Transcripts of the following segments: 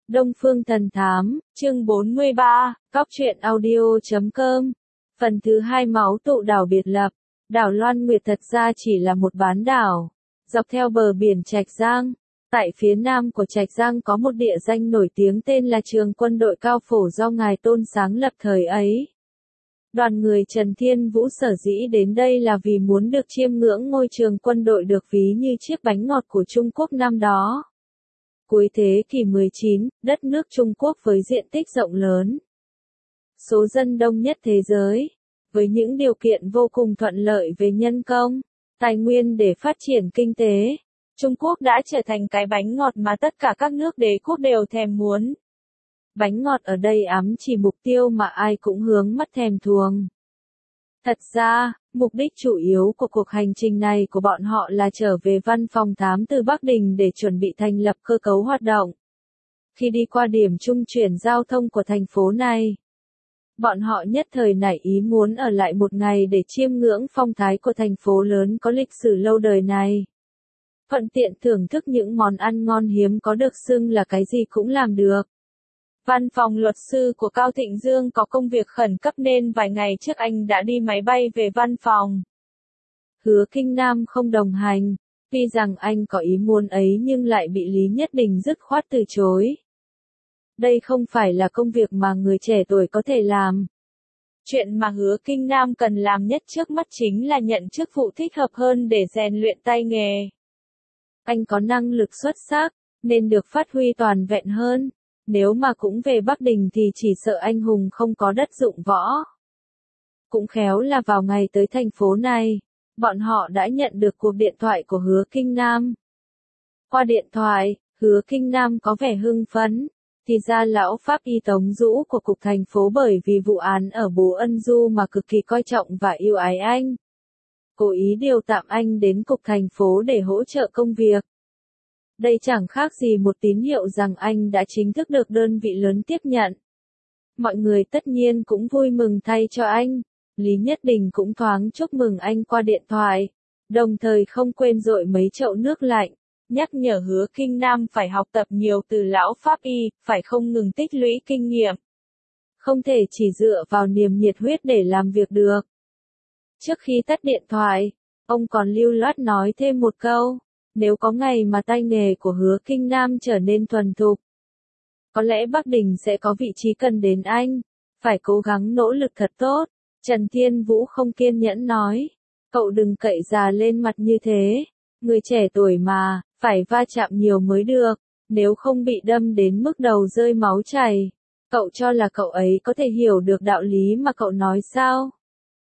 Đông Phương Thần Thám, chương 43, Cóc truyện audio.com. Phần thứ 2 máu tụ đảo biệt lập. Đảo Loan Nguyệt thật ra chỉ là một bán đảo, dọc theo bờ biển Trạch Giang. Tại phía nam của Trạch Giang có một địa danh nổi tiếng tên là Trường Quân đội Cao Phổ do Ngài Tôn sáng lập thời ấy. Đoàn người Trần Thiên Vũ sở dĩ đến đây là vì muốn được chiêm ngưỡng ngôi trường quân đội được ví như chiếc bánh ngọt của Trung Quốc năm đó. Cuối thế kỷ 19, đất nước Trung Quốc với diện tích rộng lớn, số dân đông nhất thế giới, với những điều kiện vô cùng thuận lợi về nhân công, tài nguyên để phát triển kinh tế, Trung Quốc đã trở thành cái bánh ngọt mà tất cả các nước đế quốc đều thèm muốn. Bánh ngọt ở đây ám chỉ mục tiêu mà ai cũng hướng mắt thèm thuồng. Thật ra, mục đích chủ yếu của cuộc hành trình này của bọn họ là trở về văn phòng thám từ Bắc Đình để chuẩn bị thành lập cơ cấu hoạt động. Khi đi qua điểm trung chuyển giao thông của thành phố này, bọn họ nhất thời nảy ý muốn ở lại một ngày để chiêm ngưỡng phong thái của thành phố lớn có lịch sử lâu đời này. Thuận tiện thưởng thức những món ăn ngon hiếm có được xưng là cái gì cũng làm được. Văn phòng luật sư của Cao Thịnh Dương có công việc khẩn cấp nên vài ngày trước anh đã đi máy bay về văn phòng. Hứa Kinh Nam không đồng hành, tuy rằng anh có ý muốn ấy nhưng lại bị Lý Nhất Đình dứt khoát từ chối. Đây không phải là công việc mà người trẻ tuổi có thể làm. Chuyện mà Hứa Kinh Nam cần làm nhất trước mắt chính là nhận chức vụ thích hợp hơn để rèn luyện tay nghề. Anh có năng lực xuất sắc, nên được phát huy toàn vẹn hơn. Nếu mà cũng về Bắc Đình thì chỉ sợ anh hùng không có đất dụng võ. Cũng khéo là vào ngày tới thành phố này, bọn họ đã nhận được cuộc điện thoại của Hứa Kinh Nam. Qua điện thoại, Hứa Kinh Nam có vẻ hưng phấn, thì ra lão pháp y Tống Dũ của cục thành phố bởi vì vụ án ở Bố Ân Du mà cực kỳ coi trọng và yêu ái anh. Cố ý điều tạm anh đến cục thành phố để hỗ trợ công việc. Đây chẳng khác gì một tín hiệu rằng anh đã chính thức được đơn vị lớn tiếp nhận. Mọi người tất nhiên cũng vui mừng thay cho anh. Lý Nhất Đình cũng thoáng chúc mừng anh qua điện thoại, đồng thời không quên dội mấy chậu nước lạnh, nhắc nhở Hứa Kinh Nam phải học tập nhiều từ lão pháp y, phải không ngừng tích lũy kinh nghiệm. Không thể chỉ dựa vào niềm nhiệt huyết để làm việc được. Trước khi tắt điện thoại, ông còn lưu loát nói thêm một câu. Nếu có ngày mà tay nghề của Hứa Kinh Nam trở nên thuần thục, có lẽ Bắc Đình sẽ có vị trí cần đến anh. Phải cố gắng nỗ lực thật tốt. Trần Thiên Vũ không kiên nhẫn nói. Cậu đừng cậy già lên mặt như thế. Người trẻ tuổi mà, phải va chạm nhiều mới được. Nếu không bị đâm đến mức đầu rơi máu chảy. Cậu cho là cậu ấy có thể hiểu được đạo lý mà cậu nói sao?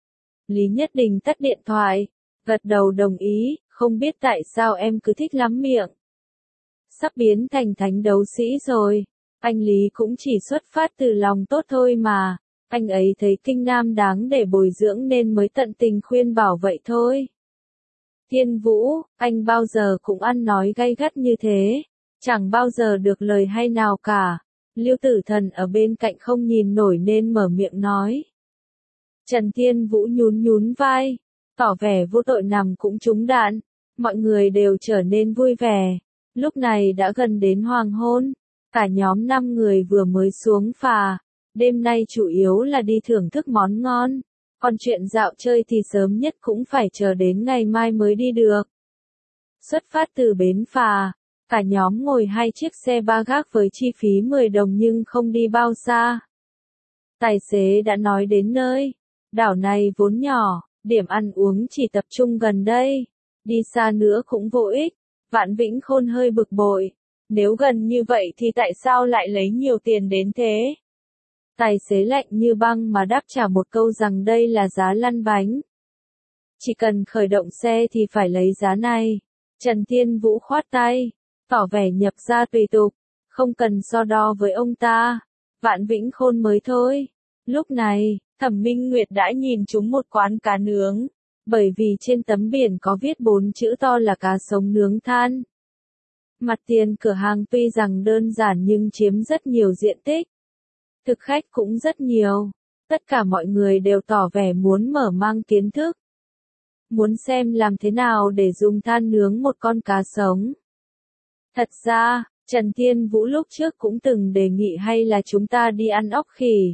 Lý Nhất Đình tắt điện thoại, gật đầu đồng ý. Không biết tại sao em cứ thích lắm miệng. Sắp biến thành thánh đấu sĩ rồi. Anh Lý cũng chỉ xuất phát từ lòng tốt thôi mà. Anh ấy thấy Kinh Nam đáng để bồi dưỡng nên mới tận tình khuyên bảo vậy thôi. Thiên Vũ, anh bao giờ cũng ăn nói gay gắt như thế. Chẳng bao giờ được lời hay nào cả. Lưu Tử Thần ở bên cạnh không nhìn nổi nên mở miệng nói. Trần Thiên Vũ nhún nhún vai, tỏ vẻ vô tội nằm cũng trúng đạn. Mọi người đều trở nên vui vẻ. Lúc này đã gần đến hoàng hôn. Cả nhóm 5 người vừa mới xuống phà. Đêm nay chủ yếu là đi thưởng thức món ngon. Còn chuyện dạo chơi thì sớm nhất cũng phải chờ đến ngày mai mới đi được. Xuất phát từ bến phà, cả nhóm ngồi 2 chiếc xe ba gác với chi phí 10 đồng nhưng không đi bao xa. Tài xế đã nói đến nơi. Đảo này vốn nhỏ, điểm ăn uống chỉ tập trung gần đây. Đi xa nữa cũng vô ích. Vạn Vĩnh Khôn hơi bực bội. Nếu gần như vậy thì tại sao lại lấy nhiều tiền đến thế? Tài xế lạnh như băng mà đáp trả một câu rằng đây là giá lăn bánh. Chỉ cần khởi động xe thì phải lấy giá này. Trần Thiên Vũ khoát tay, tỏ vẻ nhập ra tùy tục, không cần so đo với ông ta. Vạn Vĩnh Khôn mới thôi. Lúc này, Thẩm Minh Nguyệt đã nhìn trúng một quán cá nướng. Bởi vì trên tấm biển có viết 4 chữ to là cá sống nướng than. Mặt tiền cửa hàng tuy rằng đơn giản nhưng chiếm rất nhiều diện tích. Thực khách cũng rất nhiều. Tất cả mọi người đều tỏ vẻ muốn mở mang kiến thức. Muốn xem làm thế nào để dùng than nướng một con cá sống. Thật ra, Trần Thiên Vũ lúc trước cũng từng đề nghị hay là chúng ta đi ăn ốc khỉ.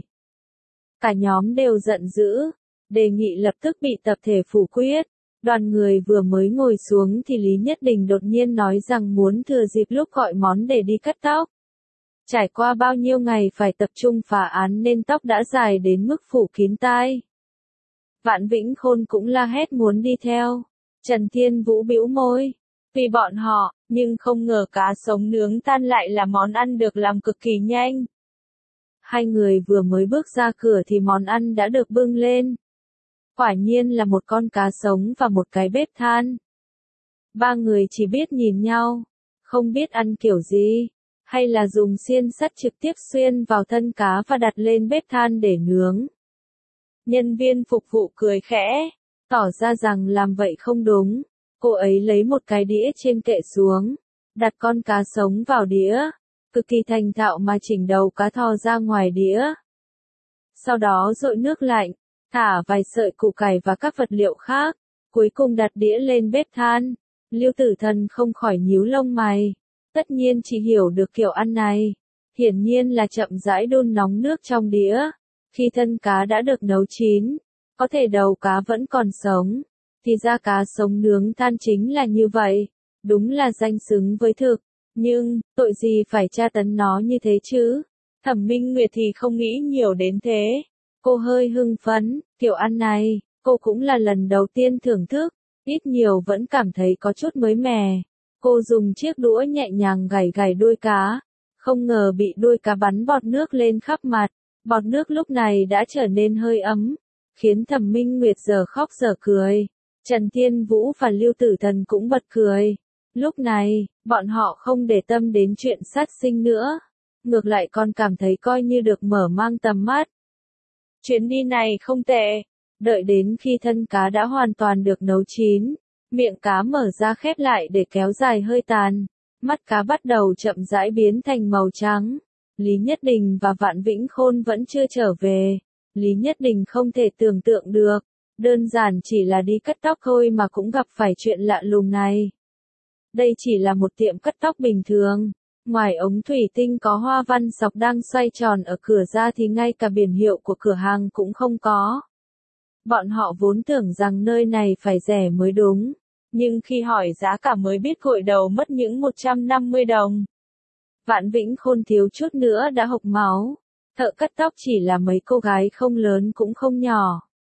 Cả nhóm đều giận dữ, đề nghị lập tức bị tập thể phủ quyết. Đoàn người vừa mới ngồi xuống thì Lý Nhất Đình đột nhiên nói rằng muốn thừa dịp lúc gọi món để đi cắt tóc. Trải qua bao nhiêu ngày phải tập trung phá án nên tóc đã dài đến mức phủ kín tai. Vạn Vĩnh Khôn cũng la hét muốn đi theo. Trần Thiên Vũ bĩu môi. Vì bọn họ, nhưng không ngờ cá sống nướng tan lại là món ăn được làm cực kỳ nhanh. Hai người vừa mới bước ra cửa thì món ăn đã được bưng lên. Quả nhiên là một con cá sống và một cái bếp than. Ba người chỉ biết nhìn nhau, không biết ăn kiểu gì, hay là dùng xiên sắt trực tiếp xuyên vào thân cá và đặt lên bếp than để nướng. Nhân viên phục vụ cười khẽ, tỏ ra rằng làm vậy không đúng. Cô ấy lấy một cái đĩa trên kệ xuống, đặt con cá sống vào đĩa, cực kỳ thành thạo mà chỉnh đầu cá thò ra ngoài đĩa. Sau đó dội nước lạnh, thả vài sợi củ cải và các vật liệu khác, cuối cùng đặt đĩa lên bếp than. Lưu Tử Thần không khỏi nhíu lông mày, tất nhiên chỉ hiểu được kiểu ăn này, hiển nhiên là chậm rãi đun nóng nước trong đĩa. Khi thân cá đã được nấu chín, có thể đầu cá vẫn còn sống, thì ra cá sống nướng than chính là như vậy, đúng là danh xứng với thực, nhưng, tội gì phải tra tấn nó như thế chứ? Thẩm Minh Nguyệt thì không nghĩ nhiều đến thế. Cô hơi hưng phấn, kiểu ăn này, cô cũng là lần đầu tiên thưởng thức, ít nhiều vẫn cảm thấy có chút mới mẻ. Cô dùng chiếc đũa nhẹ nhàng gảy gảy đuôi cá, không ngờ bị đuôi cá bắn bọt nước lên khắp mặt, bọt nước lúc này đã trở nên hơi ấm, khiến Thẩm Minh Nguyệt giờ khóc giờ cười. Trần Thiên Vũ và Lưu Tử Thần cũng bật cười. Lúc này, bọn họ không để tâm đến chuyện sát sinh nữa, ngược lại còn cảm thấy coi như được mở mang tầm mắt. Chuyến đi này không tệ, đợi đến khi thân cá đã hoàn toàn được nấu chín, miệng cá mở ra khép lại để kéo dài hơi tàn, mắt cá bắt đầu chậm rãi biến thành màu trắng. Lý Nhất Đình và Vạn Vĩnh Khôn vẫn chưa trở về. Lý Nhất Đình không thể tưởng tượng được, đơn giản chỉ là đi cắt tóc thôi mà cũng gặp phải chuyện lạ lùng này. Đây chỉ là một tiệm cắt tóc bình thường, ngoài ống thủy tinh có hoa văn sọc đang xoay tròn ở cửa ra thì ngay cả biển hiệu của cửa hàng cũng không có. Bọn họ vốn tưởng rằng nơi này phải rẻ mới đúng, nhưng khi hỏi giá cả mới biết gội đầu mất những 150 đồng. Vạn Vĩnh Khôn thiếu chút nữa đã hộc máu, thợ cắt tóc chỉ là mấy cô gái không lớn cũng không nhỏ.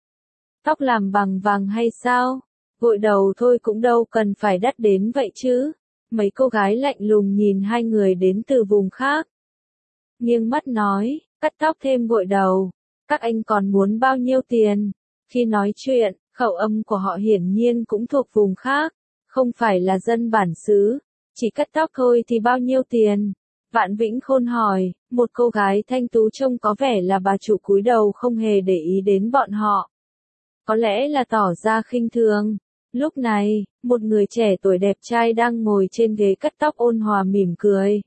Tóc làm bằng vàng hay sao? Gội đầu thôi cũng đâu cần phải đắt đến vậy chứ. Mấy cô gái lạnh lùng nhìn hai người đến từ vùng khác. Nghiêng mắt nói, cắt tóc thêm gội đầu. Các anh còn muốn bao nhiêu tiền? Khi nói chuyện, khẩu âm của họ hiển nhiên cũng thuộc vùng khác, không phải là dân bản xứ. Chỉ cắt tóc thôi thì bao nhiêu tiền? Vạn Vĩnh Khôn hỏi, một cô gái thanh tú trông có vẻ là bà chủ cúi đầu không hề để ý đến bọn họ. Có lẽ là tỏ ra khinh thường. Lúc này, một người trẻ tuổi đẹp trai đang ngồi trên ghế cắt tóc ôn hòa mỉm cười.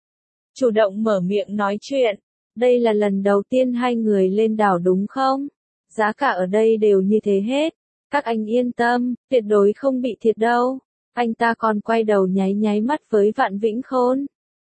Chủ động mở miệng nói chuyện, đây là lần đầu tiên hai người lên đảo đúng không? Giá cả ở đây đều như thế hết. Các anh yên tâm, tuyệt đối không bị thiệt đâu. Anh ta còn quay đầu nháy nháy mắt với Vạn Vĩnh Khôn.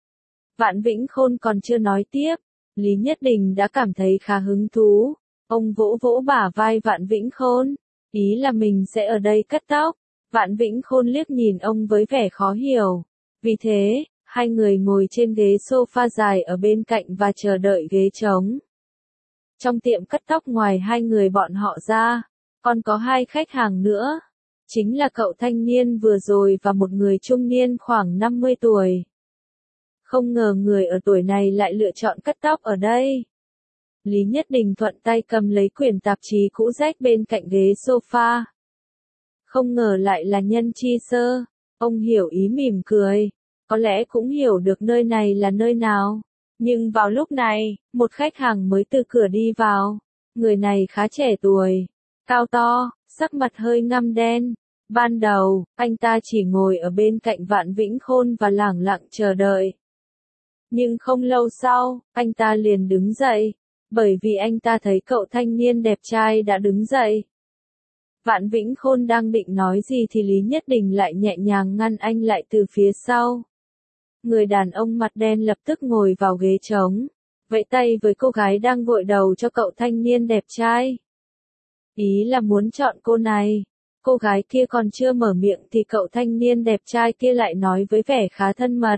Vạn Vĩnh Khôn còn chưa nói tiếp, Lý Nhất Đình đã cảm thấy khá hứng thú. Ông vỗ vỗ bả vai Vạn Vĩnh Khôn, ý là mình sẽ ở đây cắt tóc. Vạn Vĩnh Khôn liếc nhìn ông với vẻ khó hiểu. Vì thế, hai người ngồi trên ghế sofa dài ở bên cạnh và chờ đợi ghế trống. Trong tiệm cắt tóc ngoài hai người bọn họ ra, còn có hai khách hàng nữa. Chính là cậu thanh niên vừa rồi và một người trung niên khoảng 50 tuổi. Không ngờ người ở tuổi này lại lựa chọn cắt tóc ở đây. Lý Nhất Đình thuận tay cầm lấy quyển tạp chí cũ rách bên cạnh ghế sofa. Không ngờ lại là Nhân Chi Sơ. Ông hiểu ý mỉm cười. Có lẽ cũng hiểu được nơi này là nơi nào. Nhưng vào lúc này, một khách hàng mới từ cửa đi vào. Người này khá trẻ tuổi, cao to, sắc mặt hơi ngăm đen. Ban đầu, anh ta chỉ ngồi ở bên cạnh Vạn Vĩnh Khôn và lẳng lặng chờ đợi. Nhưng không lâu sau, anh ta liền đứng dậy, bởi vì anh ta thấy cậu thanh niên đẹp trai đã đứng dậy. Vạn Vĩnh Khôn đang định nói gì thì Lý Nhất Đình lại nhẹ nhàng ngăn anh lại từ phía sau. Người đàn ông mặt đen lập tức ngồi vào ghế trống, vẫy tay với cô gái đang gội đầu cho cậu thanh niên đẹp trai. Ý là muốn chọn cô này. Cô gái kia còn chưa mở miệng thì cậu thanh niên đẹp trai kia lại nói với vẻ khá thân mật.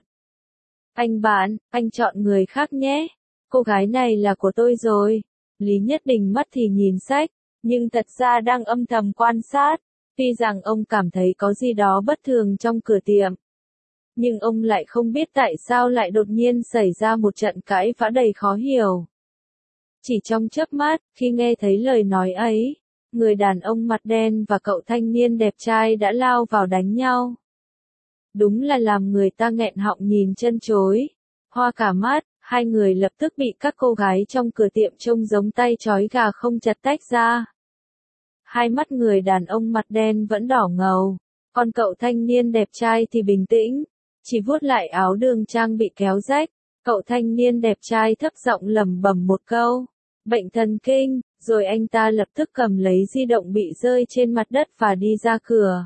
Anh bạn, anh chọn người khác nhé. Cô gái này là của tôi rồi. Lý Nhất Đình mắt thì nhìn sách, nhưng thật ra đang âm thầm quan sát. Tuy rằng ông cảm thấy có gì đó bất thường trong cửa tiệm, nhưng ông lại không biết tại sao lại đột nhiên xảy ra một trận cãi vã đầy khó hiểu. Chỉ trong chớp mắt, khi nghe thấy lời nói ấy, người đàn ông mặt đen và cậu thanh niên đẹp trai đã lao vào đánh nhau. Đúng là làm người ta nghẹn họng nhìn chân chối, hoa cả mắt, hai người lập tức bị các cô gái trong cửa tiệm trông giống tay trói gà không chặt tách ra. Hai mắt người đàn ông mặt đen vẫn đỏ ngầu, còn cậu thanh niên đẹp trai thì bình tĩnh, chỉ vuốt lại áo đường trang bị kéo rách. Cậu thanh niên đẹp trai thấp giọng lẩm bẩm một câu, bệnh thần kinh, rồi anh ta lập tức cầm lấy di động bị rơi trên mặt đất và đi ra cửa.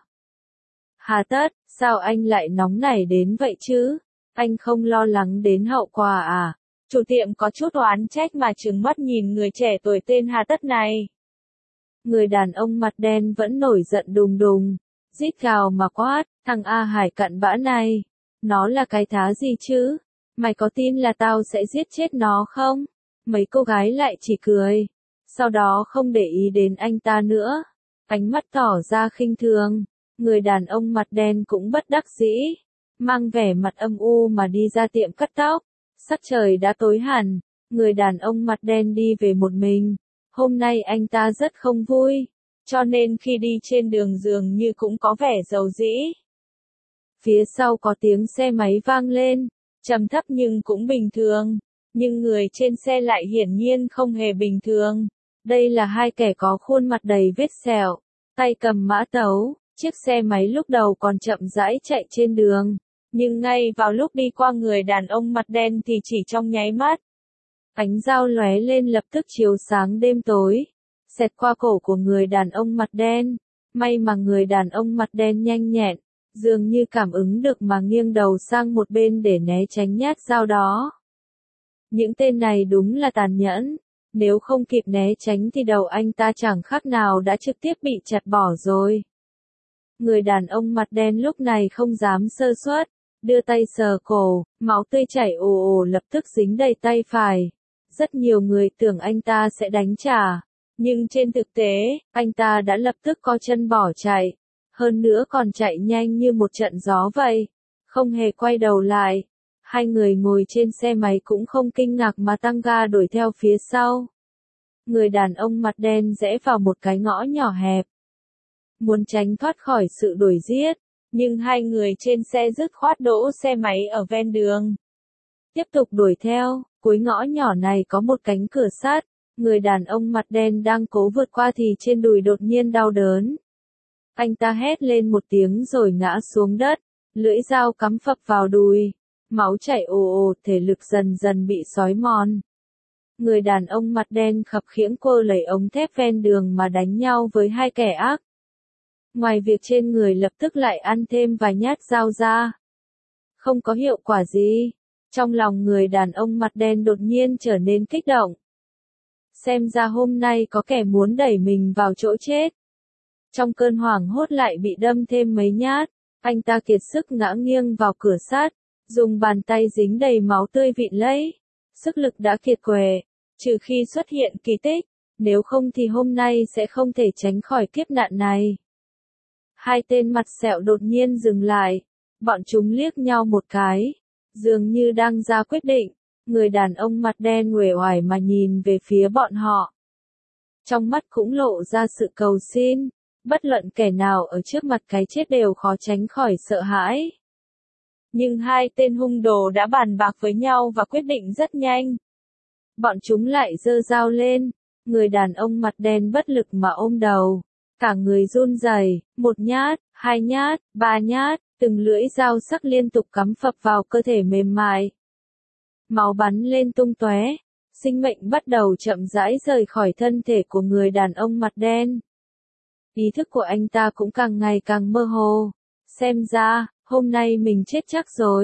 Hà Tất, sao anh lại nóng nảy đến vậy chứ? Anh không lo lắng đến hậu quả à? Chủ tiệm có chút oán trách mà trừng mắt nhìn người trẻ tuổi tên Hà Tất này. Người đàn ông mặt đen vẫn nổi giận đùng đùng, rít gào mà quát, thằng A Hải cặn bã này, nó là cái thá gì chứ? Mày có tin là tao sẽ giết chết nó không? Mấy cô gái lại chỉ cười, sau đó không để ý đến anh ta nữa, ánh mắt tỏ ra khinh thường. Người đàn ông mặt đen cũng bất đắc dĩ, mang vẻ mặt âm u mà đi ra tiệm cắt tóc. Sắc trời đã tối hẳn, người đàn ông mặt đen đi về một mình. Hôm nay anh ta rất không vui, cho nên khi đi trên đường dường như cũng có vẻ rầu rĩ. Phía sau có tiếng xe máy vang lên, trầm thấp nhưng cũng bình thường, nhưng người trên xe lại hiển nhiên không hề bình thường. Đây là hai kẻ có khuôn mặt đầy vết sẹo, tay cầm mã tấu. Chiếc xe máy lúc đầu còn chậm rãi chạy trên đường, nhưng ngay vào lúc đi qua người đàn ông mặt đen thì chỉ trong nháy mắt, ánh dao lóe lên lập tức chiếu sáng đêm tối, xẹt qua cổ của người đàn ông mặt đen. May mà người đàn ông mặt đen nhanh nhẹn, dường như cảm ứng được mà nghiêng đầu sang một bên để né tránh nhát dao đó. Những tên này đúng là tàn nhẫn, nếu không kịp né tránh thì đầu anh ta chẳng khác nào đã trực tiếp bị chặt bỏ rồi. Người đàn ông mặt đen lúc này không dám sơ suất, đưa tay sờ cổ, máu tươi chảy ồ ồ lập tức dính đầy tay phải. Rất nhiều người tưởng anh ta sẽ đánh trả, nhưng trên thực tế, anh ta đã lập tức co chân bỏ chạy, hơn nữa còn chạy nhanh như một trận gió vậy, không hề quay đầu lại. Hai người ngồi trên xe máy cũng không kinh ngạc mà tăng ga đuổi theo phía sau. Người đàn ông mặt đen rẽ vào một cái ngõ nhỏ hẹp, muốn tránh thoát khỏi sự đuổi giết, nhưng hai người trên xe dứt khoát đỗ xe máy ở ven đường. Tiếp tục đuổi theo, cuối ngõ nhỏ này có một cánh cửa sắt, người đàn ông mặt đen đang cố vượt qua thì trên đùi đột nhiên đau đớn. Anh ta hét lên một tiếng rồi ngã xuống đất, lưỡi dao cắm phập vào đùi, máu chảy ồ ồ, thể lực dần dần bị xói mòn. Người đàn ông mặt đen khập khiễng quơ lấy ống thép ven đường mà đánh nhau với hai kẻ ác. Ngoài việc trên người lập tức lại ăn thêm vài nhát dao ra. Không có hiệu quả gì. Trong lòng người đàn ông mặt đen đột nhiên trở nên kích động. Xem ra hôm nay có kẻ muốn đẩy mình vào chỗ chết. Trong cơn hoảng hốt lại bị đâm thêm mấy nhát, anh ta kiệt sức ngã nghiêng vào cửa sắt, dùng bàn tay dính đầy máu tươi vịn lấy. Sức lực đã kiệt quệ, trừ khi xuất hiện kỳ tích, nếu không thì hôm nay sẽ không thể tránh khỏi kiếp nạn này. Hai tên mặt sẹo đột nhiên dừng lại, bọn chúng liếc nhau một cái, dường như đang ra quyết định. Người đàn ông mặt đen uể oải mà nhìn về phía bọn họ. Trong mắt cũng lộ ra sự cầu xin, bất luận kẻ nào ở trước mặt cái chết đều khó tránh khỏi sợ hãi. Nhưng hai tên hung đồ đã bàn bạc với nhau và quyết định rất nhanh. Bọn chúng lại giơ dao lên, người đàn ông mặt đen bất lực mà ôm đầu. Cả người run rẩy, một nhát, hai nhát, ba nhát, từng lưỡi dao sắc liên tục cắm phập vào cơ thể mềm mại. Máu bắn lên tung tóe, sinh mệnh bắt đầu chậm rãi rời khỏi thân thể của người đàn ông mặt đen. Ý thức của anh ta cũng càng ngày càng mơ hồ. Xem ra, hôm nay mình chết chắc rồi.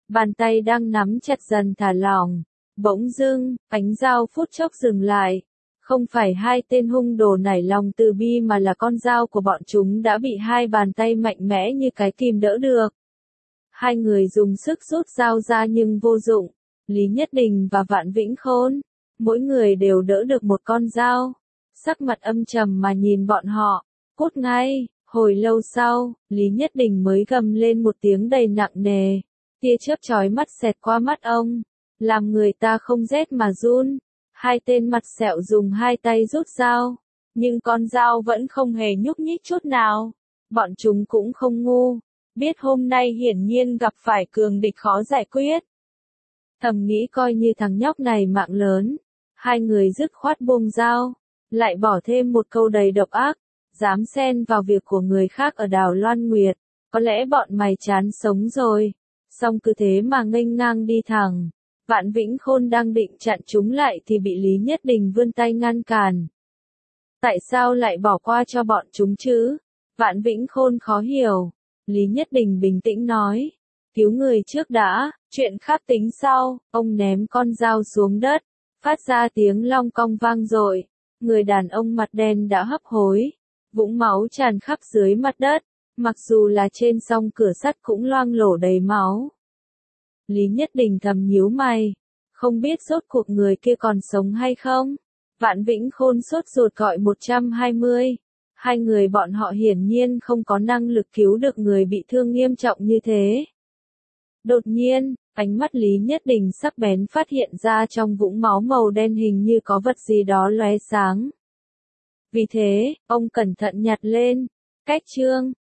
Bàn tay đang nắm chặt dần thả lỏng. Bỗng dưng, ánh dao phút chốc dừng lại. Không phải hai tên hung đồ nảy lòng từ bi mà là con dao của bọn chúng đã bị hai bàn tay mạnh mẽ như cái kìm đỡ được. Hai người dùng sức rút dao ra nhưng vô dụng. Lý Nhất Đình và Vạn Vĩnh Khôn, mỗi người đều đỡ được một con dao. Sắc mặt âm trầm mà nhìn bọn họ. Cút ngay. Hồi lâu sau, Lý Nhất Đình mới gầm lên một tiếng đầy nặng nề. Tia chớp chói mắt xẹt qua mắt ông, làm người ta không rét mà run. Hai tên mặt sẹo dùng hai tay rút dao, nhưng con dao vẫn không hề nhúc nhích chút nào. Bọn chúng cũng không ngu, biết hôm nay hiển nhiên gặp phải cường địch khó giải quyết. Thầm nghĩ coi như thằng nhóc này mạng lớn, hai người dứt khoát buông dao, lại bỏ thêm một câu đầy độc ác, dám xen vào việc của người khác ở đảo Loan Nguyệt, có lẽ bọn mày chán sống rồi. Xong cứ thế mà nghênh ngang đi thẳng. Vạn Vĩnh Khôn đang định chặn chúng lại thì bị Lý Nhất Đình vươn tay ngăn cản. Tại sao lại bỏ qua cho bọn chúng chứ? Vạn Vĩnh Khôn khó hiểu. Lý Nhất Đình bình tĩnh nói. Cứu người trước đã, chuyện khác tính sau. Ông ném con dao xuống đất, phát ra tiếng long cong vang dội. Người đàn ông mặt đen đã hấp hối. Vũng máu tràn khắp dưới mặt đất. Mặc dù là trên song cửa sắt cũng loang lổ đầy máu. Lý Nhất Đình thầm nhíu mày. Không biết rốt cuộc người kia còn sống hay không? Vạn Vĩnh Khôn sốt ruột gọi 120. Hai người bọn họ hiển nhiên không có năng lực cứu được người bị thương nghiêm trọng như thế. Đột nhiên, ánh mắt Lý Nhất Đình sắc bén phát hiện ra trong vũng máu màu đen hình như có vật gì đó lóe sáng. Vì thế, ông cẩn thận nhặt lên. Cách chương